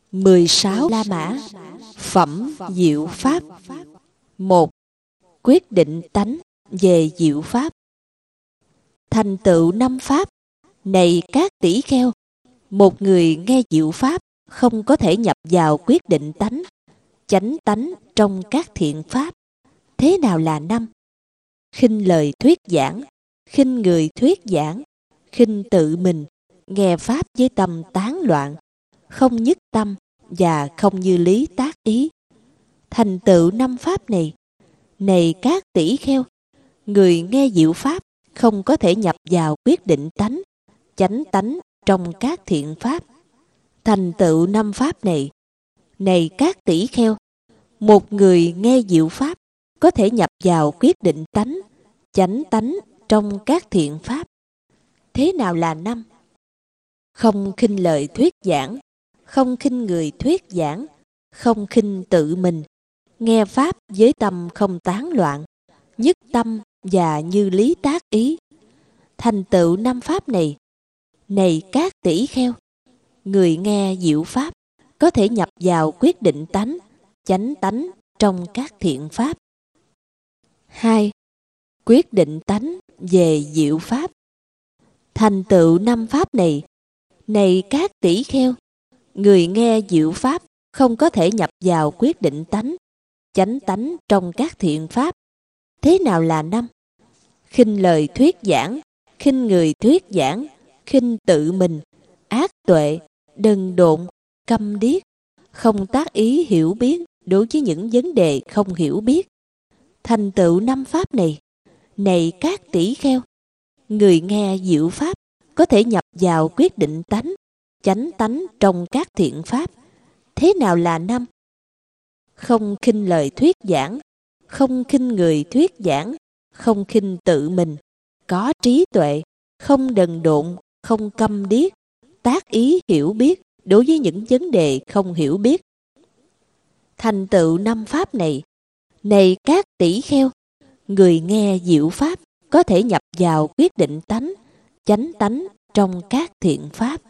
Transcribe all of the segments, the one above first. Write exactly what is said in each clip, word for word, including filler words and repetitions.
mười sáu La Mã. Phẩm Diệu Pháp. Một. Quyết định tánh về diệu pháp. Thành tựu năm pháp. Này các tỷ kheo, một người nghe diệu pháp không có thể nhập vào quyết định tánh, chánh tánh trong các thiện pháp. Thế nào là năm? Khinh lời thuyết giảng, khinh người thuyết giảng, khinh tự mình, nghe pháp với tâm tán loạn, không nhất tâm và không như lý tác ý. Thành tựu năm pháp này. Này các tỷ kheo, người nghe diệu pháp không có thể nhập vào quyết định tánh, chánh tánh trong các thiện pháp. Thành tựu năm pháp này. Này các tỷ kheo, một người nghe diệu pháp có thể nhập vào quyết định tánh, chánh tánh trong các thiện pháp. Thế nào là năm? Không khinh lời thuyết giảng, không khinh người thuyết giảng, không khinh tự mình, nghe pháp với tâm không tán loạn, nhất tâm và như lý tác ý. Thành tựu năm pháp này. Này các tỷ kheo, người nghe diệu pháp có thể nhập vào quyết định tánh, chánh tánh trong các thiện pháp. Hai. Quyết định tánh về diệu pháp. Thành tựu năm pháp này. Này các tỷ kheo, người nghe diệu pháp không có thể nhập vào quyết định tánh, chánh tánh trong các thiện pháp. Thế nào là năm? Khinh lời thuyết giảng, khinh người thuyết giảng, khinh tự mình, ác tuệ, đần độn, câm điếc, không tác ý hiểu biết đối với những vấn đề không hiểu biết. Thành tựu năm pháp này. Này các tỷ kheo, người nghe diệu pháp có thể nhập vào quyết định tánh, chánh tánh trong các thiện pháp. Thế nào là năm? Không khinh lời thuyết giảng, không khinh người thuyết giảng, không khinh tự mình, có trí tuệ, không đần độn, không câm điếc, tác ý hiểu biết đối với những vấn đề không hiểu biết. Thành tựu năm pháp này. Này các tỷ kheo, người nghe diệu pháp có thể nhập vào quyết định tánh, chánh tánh trong các thiện pháp.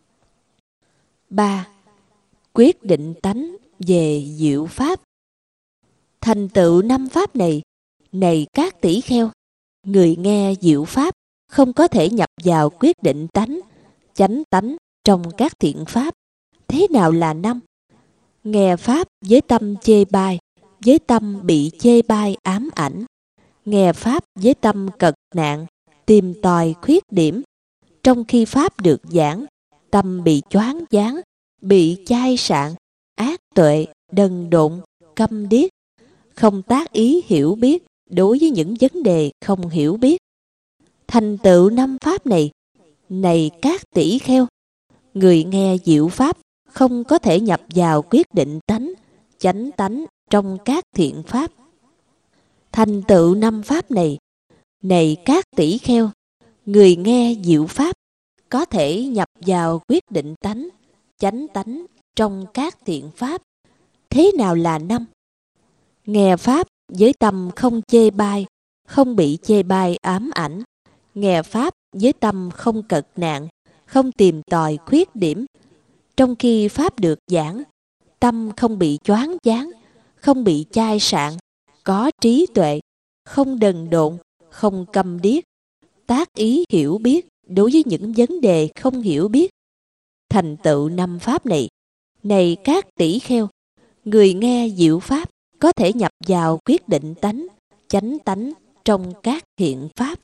Ba. Quyết định tánh về diệu pháp. Thành tựu năm pháp này. Này các tỷ kheo, người nghe diệu pháp không có thể nhập vào quyết định tánh, chánh tánh trong các thiện pháp. Thế nào là năm? Nghe pháp với tâm chê bai, với tâm bị chê bai ám ảnh. Nghe pháp với tâm cật nạn, tìm tòi khuyết điểm. Trong khi pháp được giảng, tâm bị choáng váng, bị chai sạn, ác tuệ, đần độn, câm điếc, không tác ý hiểu biết đối với những vấn đề không hiểu biết. Thành tựu năm pháp này. Này các tỷ kheo, người nghe diệu pháp không có thể nhập vào quyết định tánh, chánh tánh trong các thiện pháp. Thành tựu năm pháp này. Này các tỷ kheo, người nghe diệu pháp có thể nhập vào quyết định tánh, chánh tánh trong các thiện pháp. Thế nào là năm? Nghe pháp với tâm không chê bai, không bị chê bai ám ảnh. Nghe pháp với tâm không cật nạn, không tìm tòi khuyết điểm. Trong khi pháp được giảng, tâm không bị choáng váng, không bị chai sạn, có trí tuệ, không đần độn, không câm điếc, tác ý hiểu biết đối với những vấn đề không hiểu biết. Thành tựu năm pháp này. Này các tỷ kheo, người nghe diệu pháp có thể nhập vào quyết định tánh, chánh tánh trong các thiện pháp.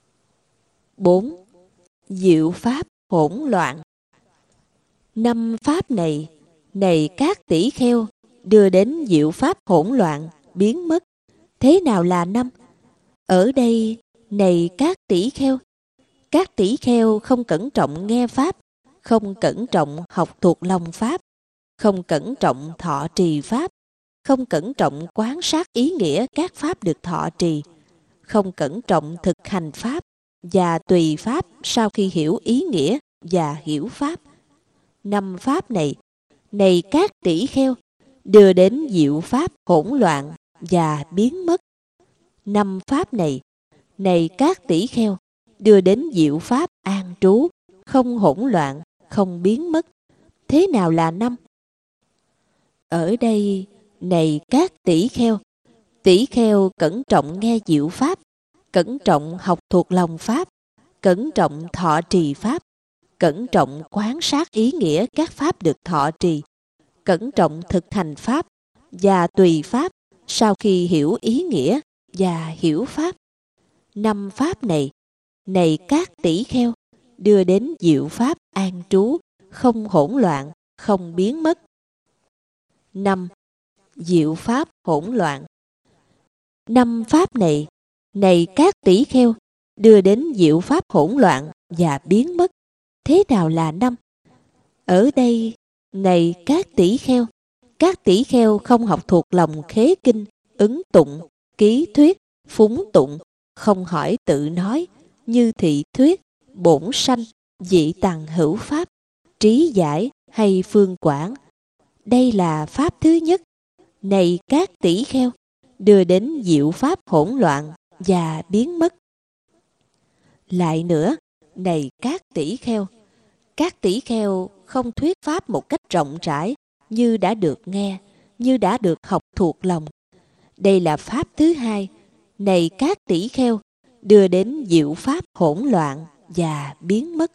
Bốn. Diệu pháp hỗn loạn. Năm pháp này. Này các tỷ kheo, đưa đến diệu pháp hỗn loạn, biến mất. Thế nào là năm? Ở đây, này các tỷ kheo, các tỷ kheo không cẩn trọng nghe pháp, không cẩn trọng học thuộc lòng pháp, không cẩn trọng thọ trì pháp, không cẩn trọng quán sát ý nghĩa các pháp được thọ trì, không cẩn trọng thực hành pháp và tùy pháp sau khi hiểu ý nghĩa và hiểu pháp. Năm pháp này. Này các tỷ kheo, đưa đến diệu pháp hỗn loạn và biến mất. Năm pháp này. Này các tỷ kheo, đưa đến diệu pháp an trú, không hỗn loạn, không biến mất. Thế nào là năm? Ở đây, này các tỷ kheo, tỷ kheo cẩn trọng nghe diệu pháp, cẩn trọng học thuộc lòng pháp, cẩn trọng thọ trì pháp, cẩn trọng quán sát ý nghĩa các pháp được thọ trì, cẩn trọng thực hành pháp và tùy pháp sau khi hiểu ý nghĩa và hiểu pháp. Năm pháp này, này các tỷ kheo, đưa đến diệu pháp an trú, không hỗn loạn, không biến mất. Năm. Diệu pháp hỗn loạn. Năm pháp này, này các tỷ kheo, đưa đến diệu pháp hỗn loạn và biến mất. Thế nào là năm? Ở đây, này các tỷ kheo, các tỷ kheo không học thuộc lòng khế kinh, ứng tụng, ký thuyết, phúng tụng, không hỏi tự nói, như thị thuyết, bổn sanh, dị tằng hữu pháp, trí giải hay phương quảng. Đây là pháp thứ nhất. Này các tỷ kheo, đưa đến diệu pháp hỗn loạn và biến mất. Lại nữa, này các tỷ kheo, các tỷ kheo không thuyết pháp một cách rộng rãi như đã được nghe, như đã được học thuộc lòng. Đây là pháp thứ hai. Này các tỷ kheo, đưa đến diệu pháp hỗn loạn và biến mất.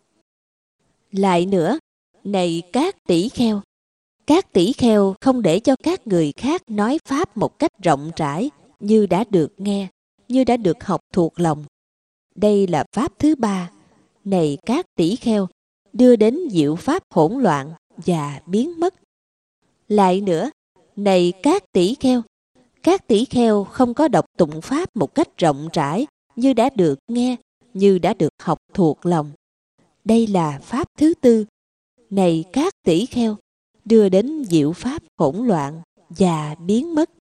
Lại nữa, này các tỷ kheo, các tỷ kheo không để cho các người khác nói pháp một cách rộng rãi như đã được nghe, như đã được học thuộc lòng. Đây là pháp thứ ba. Này các tỷ kheo, đưa đến diệu pháp hỗn loạn và biến mất. Lại nữa, này các tỷ kheo, các tỷ kheo không có đọc tụng pháp một cách rộng rãi như đã được nghe, như đã được học thuộc lòng. Đây là pháp thứ tư. Này các tỷ kheo, đưa đến diệu pháp hỗn loạn và biến mất.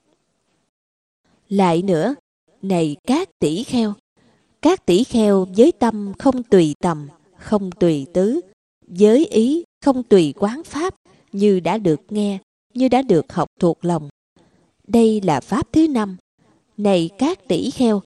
Lại nữa, này các tỷ kheo, các tỷ kheo với tâm không tùy tầm, không tùy tứ, với ý không tùy quán pháp như đã được nghe, như đã được học thuộc lòng. Đây là pháp thứ năm. Này các tỷ kheo,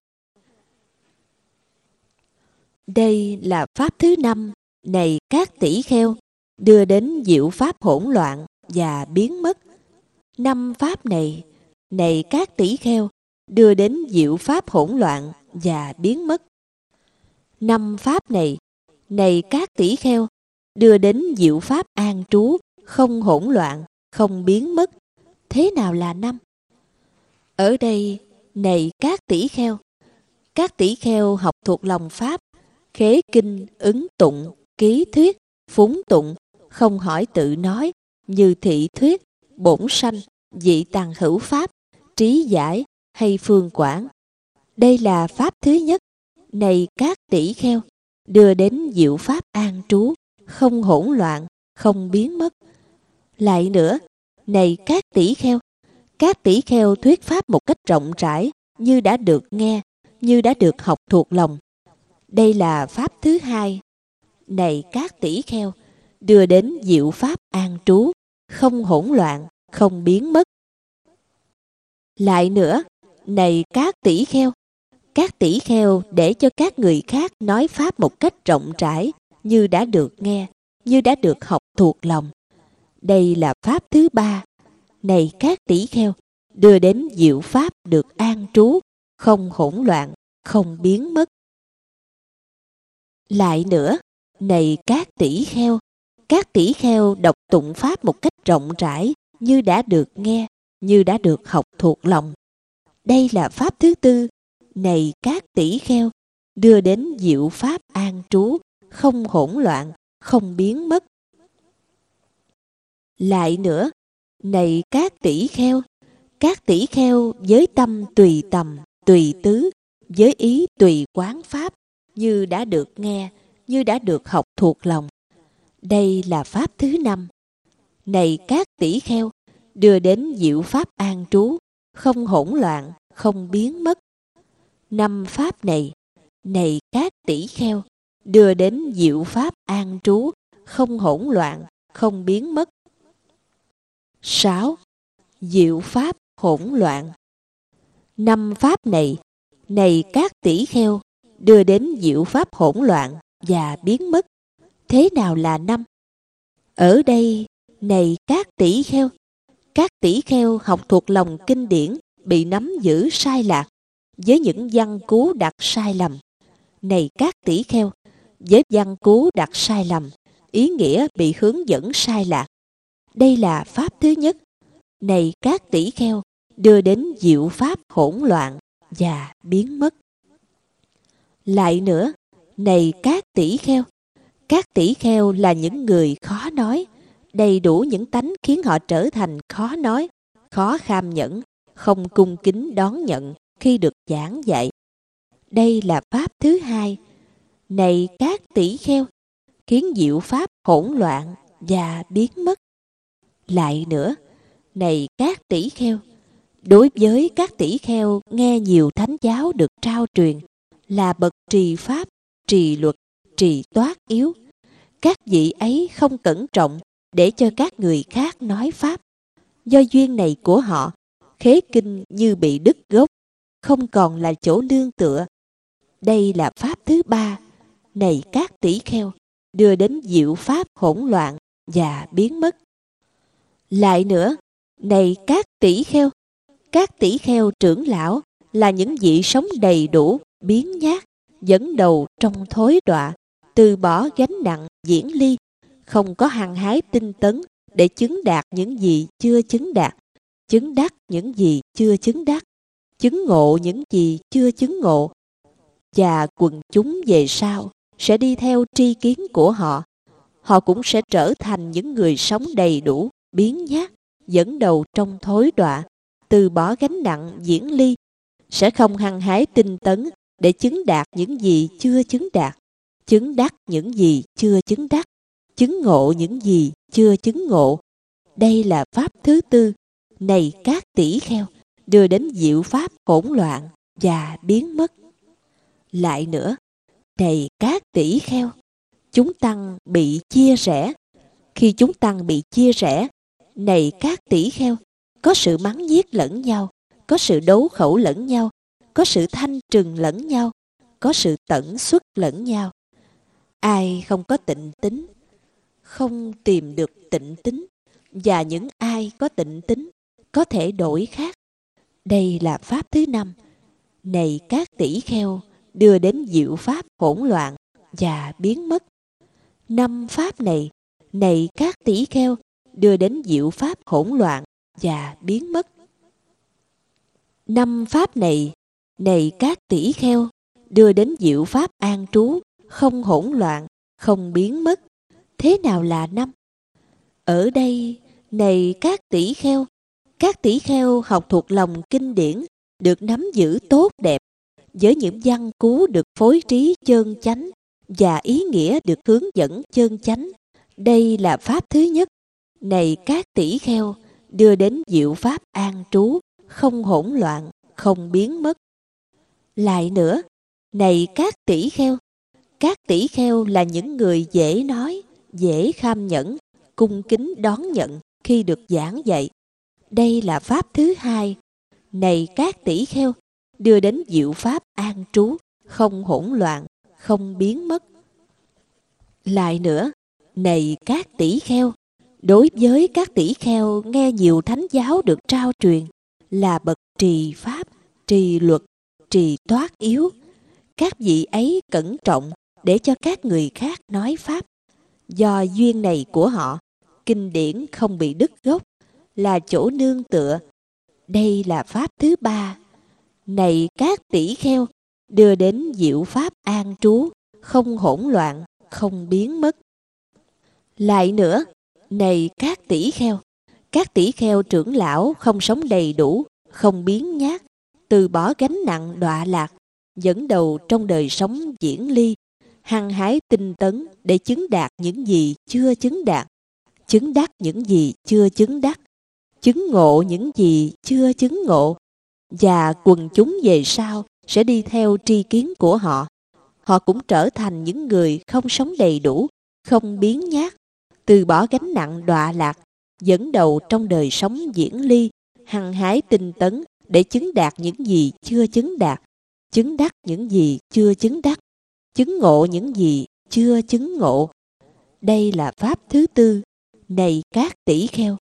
đây là pháp thứ năm. Này các tỷ kheo, đưa đến diệu pháp hỗn loạn và biến mất. Năm pháp này, này các tỷ kheo, đưa đến diệu pháp hỗn loạn và biến mất. Năm pháp này, này các tỷ kheo, đưa đến diệu pháp an trú, không hỗn loạn, không biến mất. Thế nào là năm? Ở đây, này các tỷ kheo, các tỷ kheo học thuộc lòng pháp, khế kinh, ứng tụng, ký thuyết, phúng tụng, không hỏi tự nói, như thị thuyết, bổn sanh, dị tằng hữu pháp, trí giải hay phương quảng. Đây là pháp thứ nhất. Này các tỷ kheo, đưa đến diệu pháp an trú, không hỗn loạn, không biến mất. Lại nữa, này các tỷ kheo, các tỷ kheo thuyết pháp một cách rộng rãi như đã được nghe, như đã được học thuộc lòng. Đây là pháp thứ hai. Này các tỷ kheo, đưa đến diệu pháp an trú, không hỗn loạn, không biến mất. Lại nữa, này các tỷ kheo, các tỷ kheo để cho các người khác nói pháp một cách rộng rãi như đã được nghe, như đã được học thuộc lòng. Đây là pháp thứ ba. Này các tỷ kheo, đưa đến diệu pháp được an trú, không hỗn loạn, không biến mất. Lại nữa, này các tỷ kheo, các tỷ kheo đọc tụng pháp một cách rộng rãi như đã được nghe, như đã được học thuộc lòng. Đây là pháp thứ tư. Này các tỷ kheo, đưa đến diệu pháp an trú, không hỗn loạn, không biến mất. Lại nữa, này các tỷ kheo, các tỷ kheo với tâm tùy tầm, tùy tứ, với ý tùy quán pháp, như đã được nghe, như đã được học thuộc lòng. Đây là pháp thứ năm. Này các tỷ kheo, đưa đến diệu pháp an trú, không hỗn loạn, không biến mất. Năm pháp này, này các tỷ kheo, đưa đến diệu pháp an trú, không hỗn loạn, không biến mất. Sáu. Diệu pháp hỗn loạn. Năm pháp này, này các tỷ kheo, đưa đến diệu pháp hỗn loạn và biến mất. Thế nào là năm? Ở đây, này các tỷ kheo, Các tỷ kheo học thuộc lòng kinh điển bị nắm giữ sai lạc với những văn cú đặt sai lầm. Này các tỷ kheo, với văn cú đặt sai lầm, ý nghĩa bị hướng dẫn sai lạc. Đây là pháp thứ nhất. Này các tỷ kheo, đưa đến diệu pháp hỗn loạn và biến mất. Lại nữa, này các tỷ kheo, các tỷ kheo là những người khó nói, đầy đủ những tánh khiến họ trở thành khó nói, khó kham nhẫn, không cung kính đón nhận khi được giảng dạy. Đây là pháp thứ hai. Này các tỷ kheo, khiến diệu pháp hỗn loạn và biến mất. Lại nữa, này các tỷ kheo, đối với các tỷ kheo nghe nhiều thánh giáo được trao truyền là bậc trì pháp, trì luật, trì toát yếu, các vị ấy không cẩn trọng để cho các người khác nói pháp. Do duyên này của họ, khế kinh như bị đứt gốc, không còn là chỗ nương tựa. Đây là pháp thứ ba. Này các tỷ kheo, đưa đến diệu pháp hỗn loạn và biến mất. Lại nữa, này các tỷ kheo, các tỷ kheo trưởng lão là những vị sống đầy đủ, biến nhát, dẫn đầu trong thối đọa, từ bỏ gánh nặng diễn ly, không có hăng hái tinh tấn để chứng đạt những gì chưa chứng đạt, chứng đắc những gì chưa chứng đắc, chứng ngộ những gì chưa chứng ngộ. Và quần chúng về sau sẽ đi theo tri kiến của họ. Họ cũng sẽ trở thành những người sống đầy đủ, biến nhát, dẫn đầu trong thối đọa, từ bỏ gánh nặng diễn ly, sẽ không hăng hái tinh tấn để chứng đạt những gì chưa chứng đạt, chứng đắc những gì chưa chứng đắc, chứng ngộ những gì chưa chứng ngộ. Đây là pháp thứ tư. Này các tỷ kheo, đưa đến diệu pháp hỗn loạn và biến mất. Lại nữa, này các tỷ kheo, chúng tăng bị chia rẽ. Khi chúng tăng bị chia rẽ, này các tỷ kheo, có sự mắng nhiếc lẫn nhau, có sự đấu khẩu lẫn nhau, có sự thanh trừng lẫn nhau, có sự tẩn xuất lẫn nhau. Ai không có tịnh tính, không tìm được tịnh tính, và những ai có tịnh tính có thể đổi khác. Đây là pháp thứ năm. Này các tỷ kheo, đưa đến diệu pháp hỗn loạn và biến mất. Năm pháp này, này các tỷ kheo, đưa đến diệu pháp hỗn loạn và biến mất. Năm pháp này, này các tỷ kheo, đưa đến diệu pháp an trú, không hỗn loạn, không biến mất. Thế nào là năm? Ở đây, này các tỷ kheo, các tỷ kheo học thuộc lòng kinh điển, được nắm giữ tốt đẹp, với những văn cú được phối trí chân chánh và ý nghĩa được hướng dẫn chân chánh. Đây là pháp thứ nhất. Này các tỷ kheo, đưa đến diệu pháp an trú, không hỗn loạn, không biến mất. Lại nữa, này các tỷ kheo, các tỷ kheo là những người dễ nói, dễ kham nhẫn, cung kính đón nhận khi được giảng dạy. Đây là pháp thứ hai. Này các tỷ kheo, đưa đến diệu pháp an trú, không hỗn loạn, không biến mất. Lại nữa, này các tỷ kheo, đối với các tỷ kheo nghe nhiều thánh giáo được trao truyền là bậc trì pháp, trì luật, trì toát yếu, các vị ấy cẩn trọng để cho các người khác nói pháp. Do duyên này của họ, kinh điển không bị đứt gốc, là chỗ nương tựa. Đây là pháp thứ ba. Này các tỷ kheo, đưa đến diệu pháp an trú, không hỗn loạn, không biến mất. Lại nữa, này các tỷ kheo, các tỷ kheo trưởng lão không sống đầy đủ, không biến nhát, từ bỏ gánh nặng đọa lạc, dẫn đầu trong đời sống diễn ly, hăng hái tinh tấn để chứng đạt những gì chưa chứng đạt, chứng đắc những gì chưa chứng đắc, chứng ngộ những gì chưa chứng ngộ. Và quần chúng về sau sẽ đi theo tri kiến của họ. Họ cũng trở thành những người không sống đầy đủ, không biến nhát, từ bỏ gánh nặng đọa lạc, dẫn đầu trong đời sống diễn ly, hăng hái tinh tấn để chứng đạt những gì chưa chứng đạt, chứng đắc những gì chưa chứng đắc, chứng ngộ những gì chưa chứng ngộ. Đây là pháp thứ tư. Này các tỷ kheo,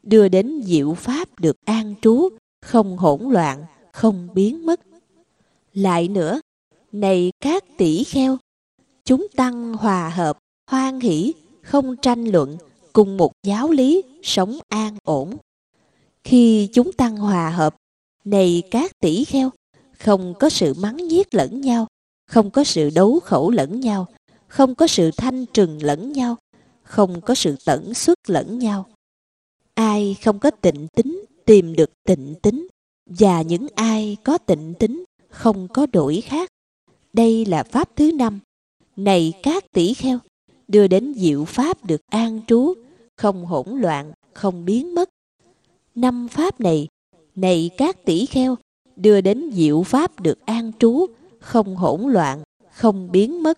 đưa đến diệu pháp được an trú, không hỗn loạn, không biến mất. Lại nữa, này các tỷ kheo, chúng tăng hòa hợp, hoan hỷ, không tranh luận, cùng một giáo lý, sống an ổn. Khi chúng tăng hòa hợp, này các tỷ kheo, không có sự mắng nhiếc lẫn nhau, không có sự đấu khẩu lẫn nhau, không có sự thanh trừng lẫn nhau, không có sự tẩn xuất lẫn nhau. Ai không có tịnh tính tìm được tịnh tính, và những ai có tịnh tính không có đổi khác. Đây là pháp thứ năm. Này các tỷ kheo, đưa đến diệu pháp được an trú, không hỗn loạn, không biến mất. Năm pháp này, này các tỷ kheo, đưa đến diệu pháp được an trú, không hỗn loạn, không biến mất.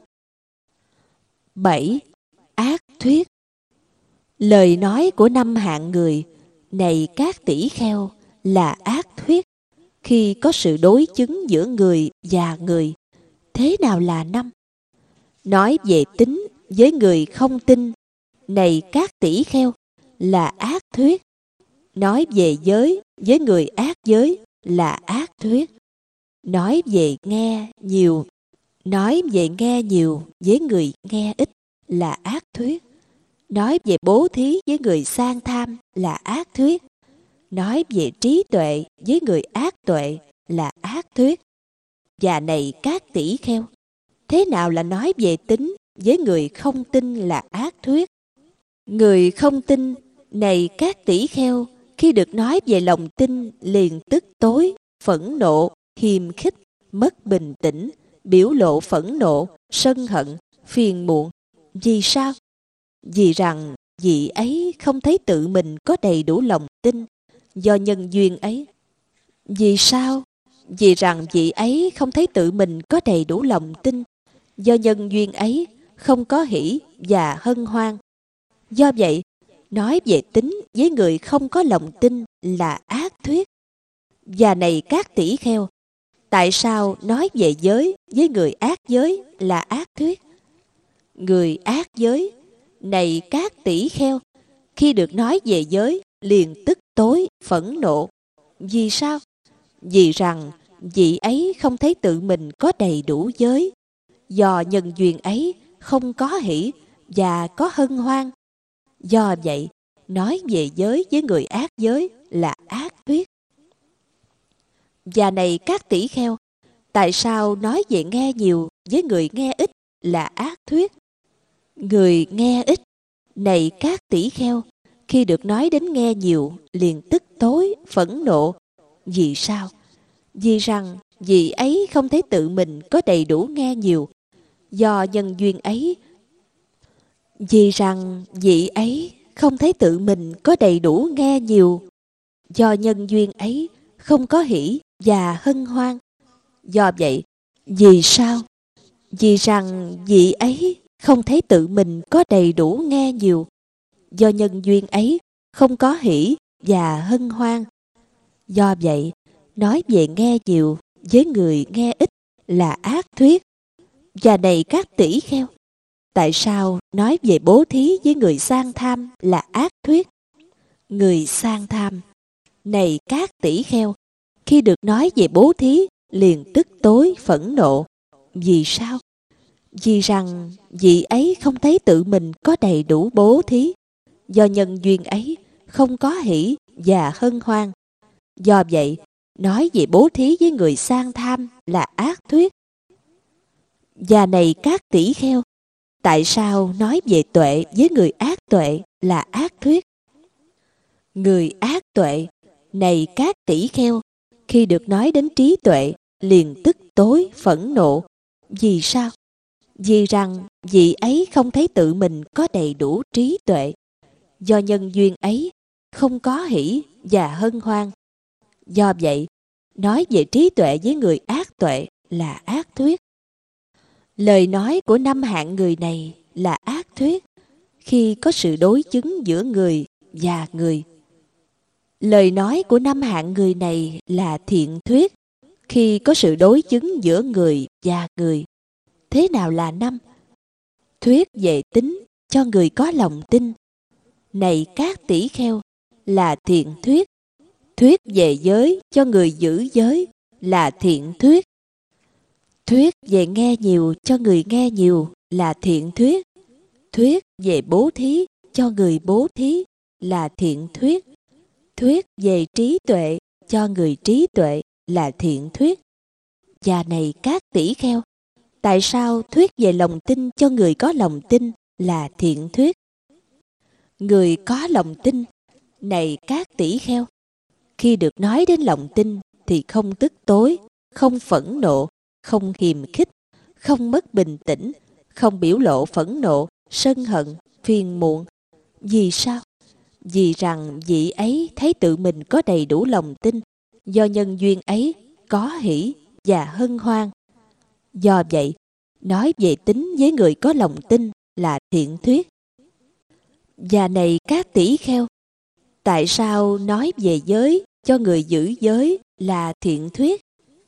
Bảy. Ác thuyết. Lời nói của năm hạng người, này các tỷ kheo, là ác thuyết. Khi có sự đối chứng giữa người và người, thế nào là năm? Nói về tính với người không tin, này các tỷ kheo, là ác thuyết. Nói về giới với người ác giới là ác thuyết. Nói về nghe nhiều, nói về nghe nhiều với người nghe ít là ác thuyết. Nói về bố thí với người sang tham là ác thuyết. Nói về trí tuệ với người ác tuệ là ác thuyết. Và này các tỷ kheo, thế nào là nói về tính với người không tin là ác thuyết? Người không tin, này các tỷ kheo, khi được nói về lòng tin liền tức tối, phẫn nộ, hiềm khích, mất bình tĩnh, biểu lộ phẫn nộ, sân hận, phiền muộn. Vì sao? Vì rằng vị ấy không thấy tự mình có đầy đủ lòng tin do nhân duyên ấy. Vì sao? Vì rằng vị ấy không thấy tự mình có đầy đủ lòng tin do nhân duyên ấy, không có hỷ và hân hoan. Do vậy, nói về tính với người không có lòng tin là ác thuyết. Và này các tỷ kheo, tại sao nói về giới với người ác giới là ác thuyết? Người ác giới, này các tỷ kheo, khi được nói về giới liền tức tối, phẫn nộ. Vì sao? Vì rằng vị ấy không thấy tự mình có đầy đủ giới, do nhân duyên ấy không có hỷ và có hân hoan. Do vậy, nói về giới với người ác giới là ác thuyết. Và này các tỷ kheo, tại sao nói về nghe nhiều với người nghe ít là ác thuyết? Người nghe ít, này các tỷ kheo, khi được nói đến nghe nhiều liền tức tối, phẫn nộ. Vì sao? Vì rằng vị ấy không thấy tự mình có đầy đủ nghe nhiều, do nhân duyên ấy. Vì rằng vị ấy không thấy tự mình có đầy đủ nghe nhiều, do nhân duyên ấy không có hỷ và hân hoan. Do vậy, vì sao? Vì rằng vị ấy không thấy tự mình có đầy đủ nghe nhiều, do nhân duyên ấy không có hỷ và hân hoan. Do vậy, nói về nghe nhiều với người nghe ít là ác thuyết. Và này các tỷ kheo, tại sao nói về bố thí với người sang tham là ác thuyết? Người sang tham, này các tỷ kheo, khi được nói về bố thí liền tức tối, phẫn nộ. Vì sao? Vì rằng vị ấy không thấy tự mình có đầy đủ bố thí, do nhân duyên ấy không có hỷ và hân hoan. Do vậy, nói về bố thí với người sang tham là ác thuyết. Và này các tỷ kheo, tại sao nói về tuệ với người ác tuệ là ác thuyết? Người ác tuệ, này các tỷ kheo, khi được nói đến trí tuệ liền tức tối, phẫn nộ. Vì sao? Vì rằng vị ấy không thấy tự mình có đầy đủ trí tuệ, do nhân duyên ấy không có hỷ và hân hoan. Do vậy, nói về trí tuệ với người ác tuệ là ác thuyết. Lời nói của năm hạng người này là ác thuyết khi có sự đối chứng giữa người và người. Lời nói của năm hạng người này là thiện thuyết khi có sự đối chứng giữa người và người. Thế nào là năm? Thuyết về tính cho người có lòng tin. Này các tỷ kheo, là thiện thuyết. Thuyết về giới cho người giữ giới là thiện thuyết. Thuyết về nghe nhiều cho người nghe nhiều là thiện thuyết. Thuyết về bố thí cho người bố thí là thiện thuyết. Thuyết về trí tuệ cho người trí tuệ là thiện thuyết. Và này các tỷ kheo, tại sao thuyết về lòng tin cho người có lòng tin là thiện thuyết? Người có lòng tin, này các tỷ kheo, khi được nói đến lòng tin thì không tức tối, không phẫn nộ, không hiềm khích, không mất bình tĩnh, không biểu lộ phẫn nộ, sân hận, phiền muộn. Vì sao? Vì rằng vị ấy thấy tự mình có đầy đủ lòng tin, do nhân duyên ấy có hỷ và hân hoan. Do vậy, nói về tính với người có lòng tin là thiện thuyết. Và này các tỷ kheo, tại sao nói về giới cho người giữ giới là thiện thuyết?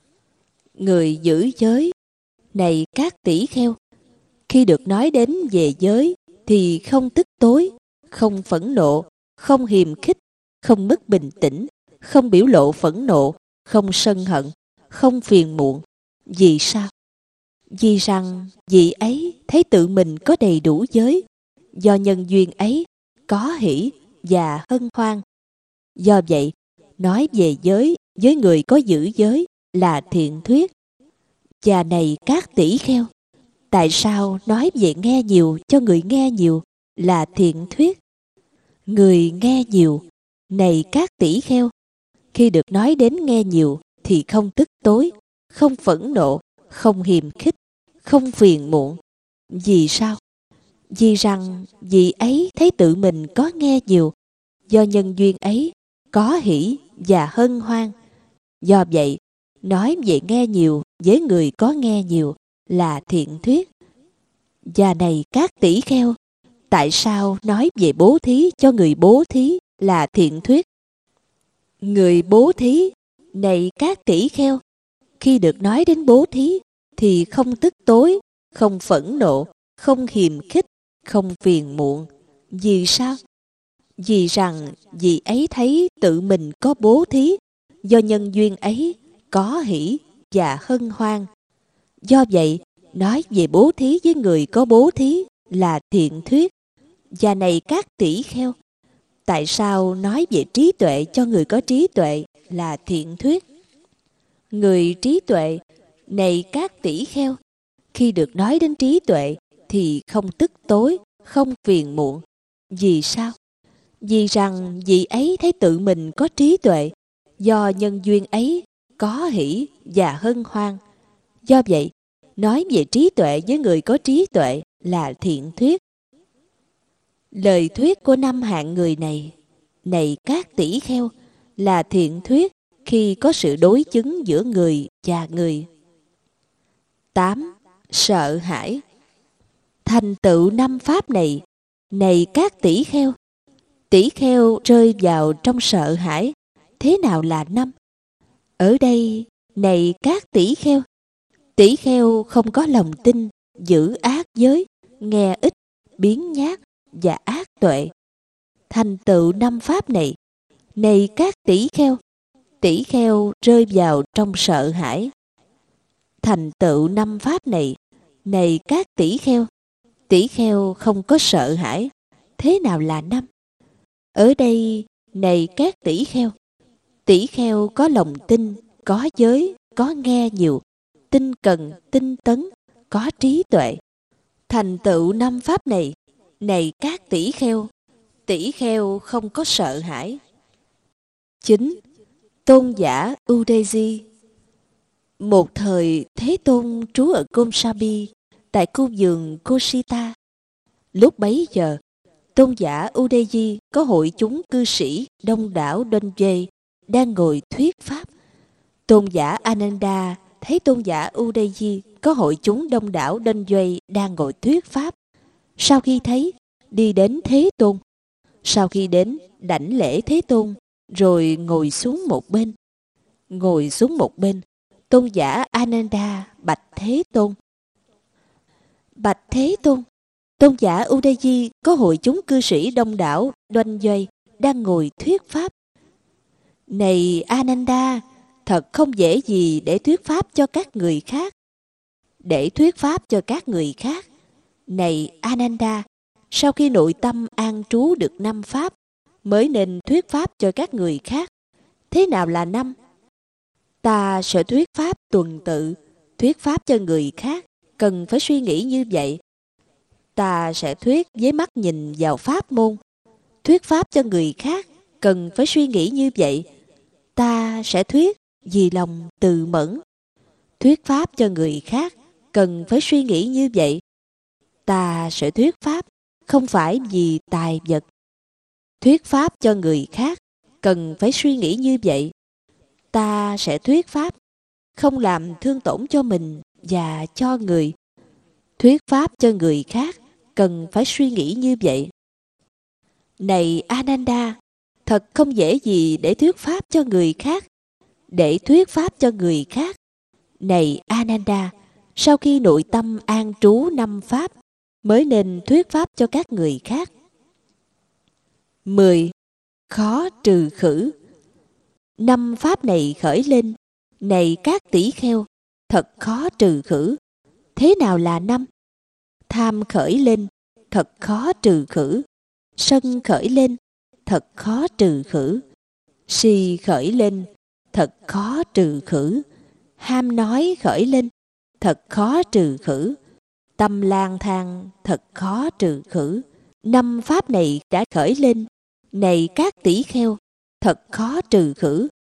Người giữ giới, này các tỷ kheo, khi được nói đến về giới thì không tức tối, không phẫn nộ, không hiềm khích, không mất bình tĩnh, không biểu lộ phẫn nộ, không sân hận, không phiền muộn. Vì sao? Vì rằng vị ấy thấy tự mình có đầy đủ giới, do nhân duyên ấy có hỷ và hân hoan. Do vậy, nói về giới với người có giữ giới là thiện thuyết. Và này các tỷ kheo, tại sao nói về nghe nhiều cho người nghe nhiều là thiện thuyết? Người nghe nhiều, này các tỷ kheo, khi được nói đến nghe nhiều thì không tức tối, không phẫn nộ, không hiềm khích, không phiền muộn. Vì sao? Vì rằng vị ấy thấy tự mình có nghe nhiều, do nhân duyên ấy có hỷ và hân hoan. Do vậy, nói về nghe nhiều với người có nghe nhiều là thiện thuyết. Và này các tỷ kheo, tại sao nói về bố thí cho người bố thí là thiện thuyết? Người bố thí, này các tỷ kheo, khi được nói đến bố thí thì không tức tối, không phẫn nộ, không hiềm khích, không phiền muộn. Vì sao? Vì rằng vị ấy thấy tự mình có bố thí, do nhân duyên ấy có hỷ và hân hoan. Do vậy, nói về bố thí với người có bố thí là thiện thuyết. Và này các tỷ kheo, tại sao nói về trí tuệ cho người có trí tuệ là thiện thuyết? Người trí tuệ, này các tỷ kheo, khi được nói đến trí tuệ thì không tức tối, không phiền muộn. Vì sao? Vì rằng vị ấy thấy tự mình có trí tuệ, do nhân duyên ấy có hỷ và hân hoan. Do vậy, nói về trí tuệ với người có trí tuệ là thiện thuyết. Lời thuyết của năm hạng người này, này các tỷ kheo, là thiện thuyết khi có sự đối chứng giữa người và người. tám. Sợ hãi. Thành tựu năm pháp này, này các tỷ kheo, tỷ kheo rơi vào trong sợ hãi. Thế nào là năm? Ở đây, này các tỷ kheo, tỷ kheo không có lòng tin, giữ ác giới, nghe ít, biếng nhác và ác tuệ. Thành tựu năm pháp này, này các tỷ kheo, tỷ kheo rơi vào trong sợ hãi. Thành tựu năm pháp này, này các tỷ kheo, tỷ kheo không có sợ hãi. Thế nào là năm? Ở đây, này các tỷ kheo, tỷ kheo có lòng tin, có giới, có nghe nhiều, tinh cần, tinh tấn, có trí tuệ. Thành tựu năm pháp này, này các tỷ kheo, tỷ kheo không có sợ hãi. chín. Tôn giả Udeji. Một thời Thế Tôn trú ở Komsabi, tại khu vườn Kosita. Lúc bấy giờ, tôn giả Udeji có hội chúng cư sĩ đông đảo Đơn Dê đang ngồi thuyết pháp. Tôn giả Ananda thấy tôn giả Udeji có hội chúng đông đảo Đơn Dê đang ngồi thuyết pháp. Sau khi thấy, đi đến Thế Tôn. Sau khi đến, đảnh lễ Thế Tôn, rồi ngồi xuống một bên. Ngồi xuống một bên, tôn giả Ananda bạch Thế Tôn. Bạch Thế Tôn, tôn giả Udeji có hội chúng cư sĩ đông đảo Đoanh Doanh đang ngồi thuyết pháp. Này Ananda, thật không dễ gì để thuyết pháp cho các người khác. Để thuyết pháp cho các người khác. Này Ananda, sau khi nội tâm an trú được năm pháp, mới nên thuyết pháp cho các người khác. Thế nào là năm? Ta sẽ thuyết pháp tuần tự, thuyết pháp cho người khác, cần phải suy nghĩ như vậy. Ta sẽ thuyết với mắt nhìn vào pháp môn, thuyết pháp cho người khác, cần phải suy nghĩ như vậy. Ta sẽ thuyết vì lòng từ mẫn, thuyết pháp cho người khác, cần phải suy nghĩ như vậy. Ta sẽ thuyết pháp không phải vì tài vật, thuyết pháp cho người khác, cần phải suy nghĩ như vậy. Ta sẽ thuyết pháp không làm thương tổn cho mình và cho người, thuyết pháp cho người khác, cần phải suy nghĩ như vậy. Này Ananda, thật không dễ gì để thuyết pháp cho người khác. Để thuyết pháp cho người khác. Này Ananda, sau khi nội tâm an trú năm pháp, mới nên thuyết pháp cho các người khác. mười. Khó trừ khử. Năm pháp này khởi lên, này các tỷ kheo, thật khó trừ khử. Thế nào là năm? Tham khởi lên, thật khó trừ khử. Sân khởi lên, thật khó trừ khử. Si khởi lên, thật khó trừ khử. Ham nói khởi lên, thật khó trừ khử. Tâm lang thang, thật khó trừ khử. Năm pháp này đã khởi lên, này các tỷ kheo, thật khó trừ khử.